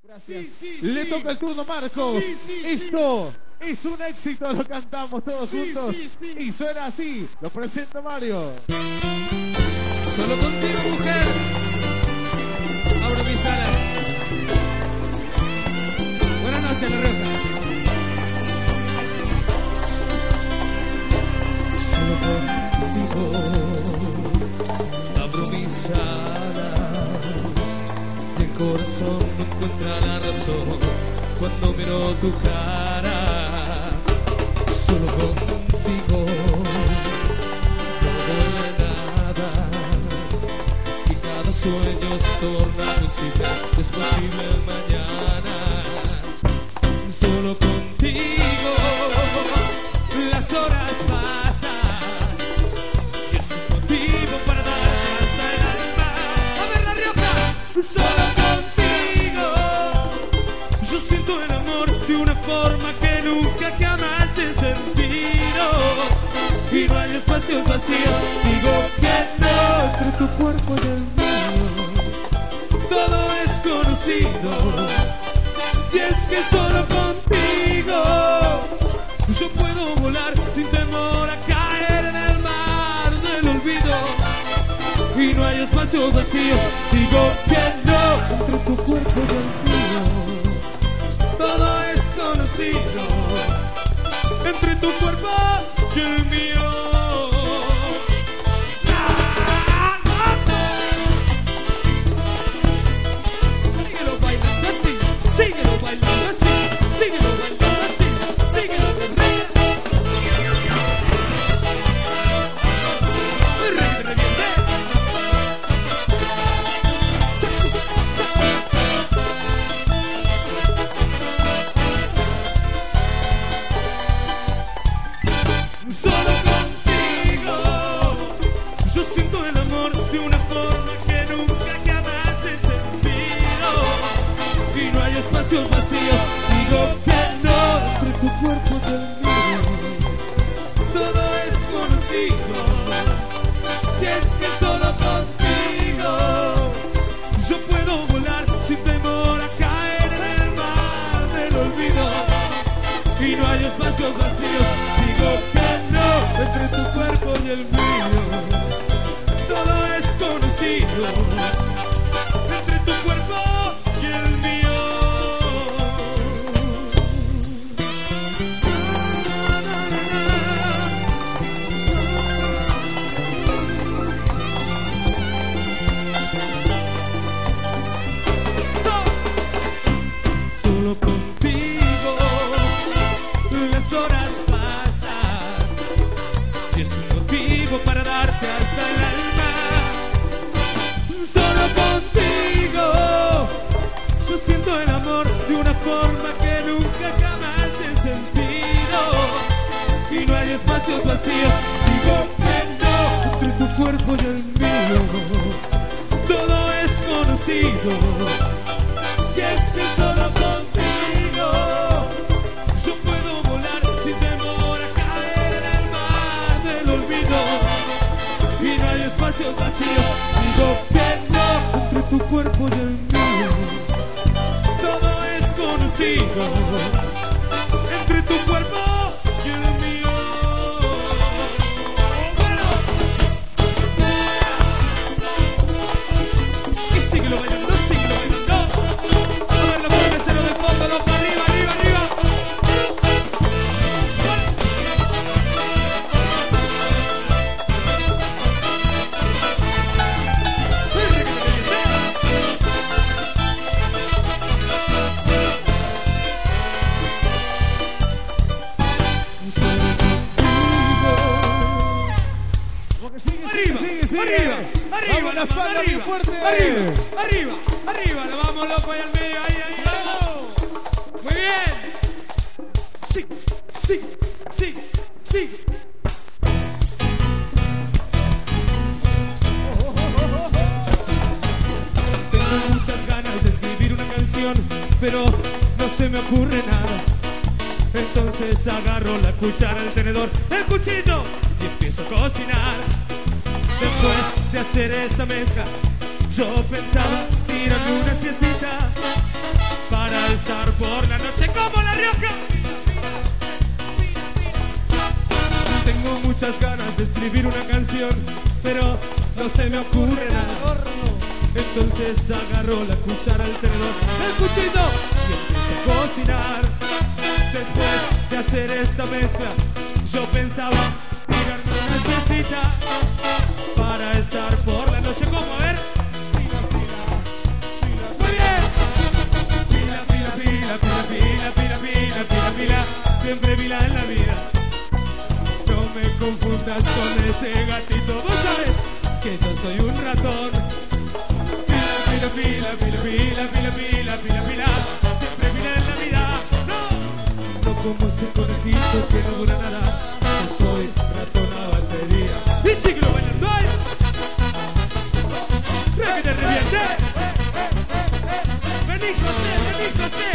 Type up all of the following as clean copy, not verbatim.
Gracias. Le toca el turno a Marcos. Esto es un éxito, lo cantamos todos juntos. Y suena así. Lo presenta Mario. Solo contigo, mujer, abro mis alas. Buenas noches, La Rioja. Solo contigo abro mis alas. El corazón no encuentra la razón cuando miro tu cara. Solo contigo no duele nada y cada sueño es torna posible, es posible mañana. Solo contigo las horas pasan y es un motivo para dar hasta el alma. A ver, La Rioja. Solo contigo yo siento el amor de una forma que nunca jamás he sentido. Y no hay espacios vacíos, digo que no. Entre tu cuerpo y el mío todo es conocido. Y es que solo contigo yo puedo volar sin temor a caer en el mar del olvido. Y no hay espacios vacíos, digo que no. Entre tu cuerpo y el mío todo es conocido. Entre tu cuerpo y el mío. Síguelo bailando así, síguelo bailando así, síguelo bailando así, síguelo Solo contigo yo siento el amor de una forma que nunca jamás he sentido. Y no hay espacios vacíos, digo que no. Entre tu cuerpo y el mío todo es conocido. Y es que solo contigo yo puedo volar sin temor a caer en el mar del olvido. Y no hay espacios vacíos, digo que no. Entre tu cuerpo y el mío todo es conocido. Entre tu cuerpo y el mío. Solo contigo las horas pasan y es un motivo para darte hasta el alma. Solo contigo yo siento el amor de una forma que nunca jamás he sentido. Y no hay espacios vacíos, digo que no. Entre tu cuerpo y el mío todo es conocido. Y es que solo contigo yo puedo volar sin temor a caer en el mar del olvido. Y no hay espacios vacíos, digo que no. Entre tu cuerpo y el mío todo es conocido. Entre tu cuerpo y el mío. Bueno. Y síguelo bailando, síguelo bailando. A ver los cerveceros del fondo, los para arriba, arriba, arriba. Arriba, arriba, la espalda bien fuerte. Arriba, arriba, arriba, lo vamos loco ahí al medio, ahí, ahí, vamos. Muy bien. Sí, sí, sí, sí. Tengo muchas ganas de escribir una canción, pero no se me ocurre nada. Entonces agarro la cuchara, el tenedor, el cuchillo y empiezo a cocinar. Después de hacer esta mezcla, yo pensaba tirarme una siestita estar por la noche como La Rioja. Tengo muchas ganas de escribir una canción, pero no se me ocurre nada. Entonces agarro la cuchara, el tenedor, el cuchillo y empiezo a cocinar. Después de hacer esta mezcla, yo pensaba tirarme una siestita para estar por la noche como a ver. Muy bien. Pila, pila, pila, pila, pila, pila, pila, pila, pila. Siempre pila en la vida. No me confundas con ese gatito. Vos sabes que yo soy un ratón. Pila, pila, pila, pila, pila, pila, pila, pila. Siempre pila en la vida. No, no como ese conejito que no dura nada. Yo soy ratón a batería. Y síguelo bailando ahí. ¡Que te reviente! ¡Vení, José! ¡Vení, José!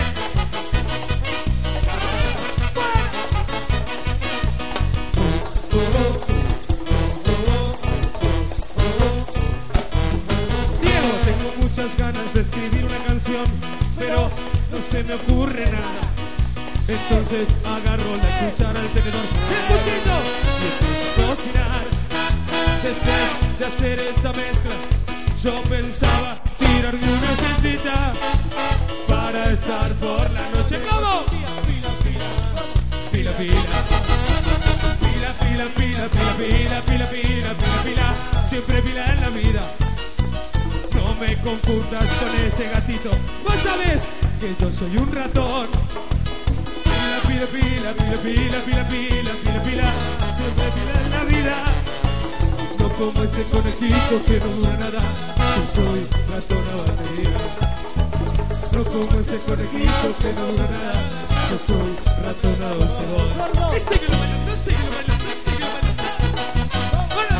Diego, tengo muchas ganas de escribir una canción, pero no se me ocurre nada. Entonces agarro la cuchara, el tenedor, el cuchillo y empiezo a cocinar. Después de hacer esta mezcla, yo pensaba tirarme una siestita para estar por la noche como pila, pila, pila, pila, pila, pila, pila, pila, pila, pila, pila, siempre pila en la vida. No me confundas con ese gatito. Vos sabés que yo soy un ratón. Pila, pila, pila, pila, pila, pila, pila, pila, siempre pila en la vida. No como ese conejito que no dura nada. Yo soy ratón a batería. No como ese conejito que no dura nada. Yo soy ratón a bocedor. Y síguelo bailando, síguelo bailando, síguelo bailando. ¡Bueno!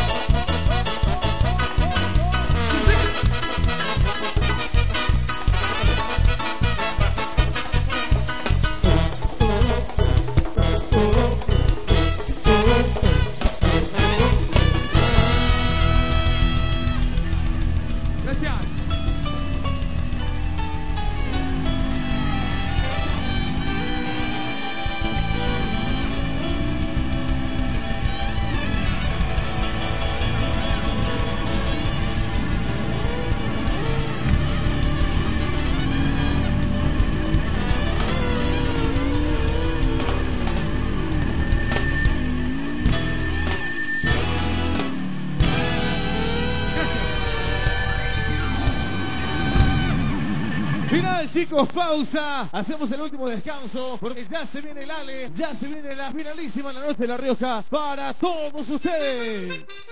Gracias. Final, chicos, pausa. Hacemos el último descanso porque ya se viene el Ale, ya se viene la finalísima en la noche de La Rioja para todos ustedes.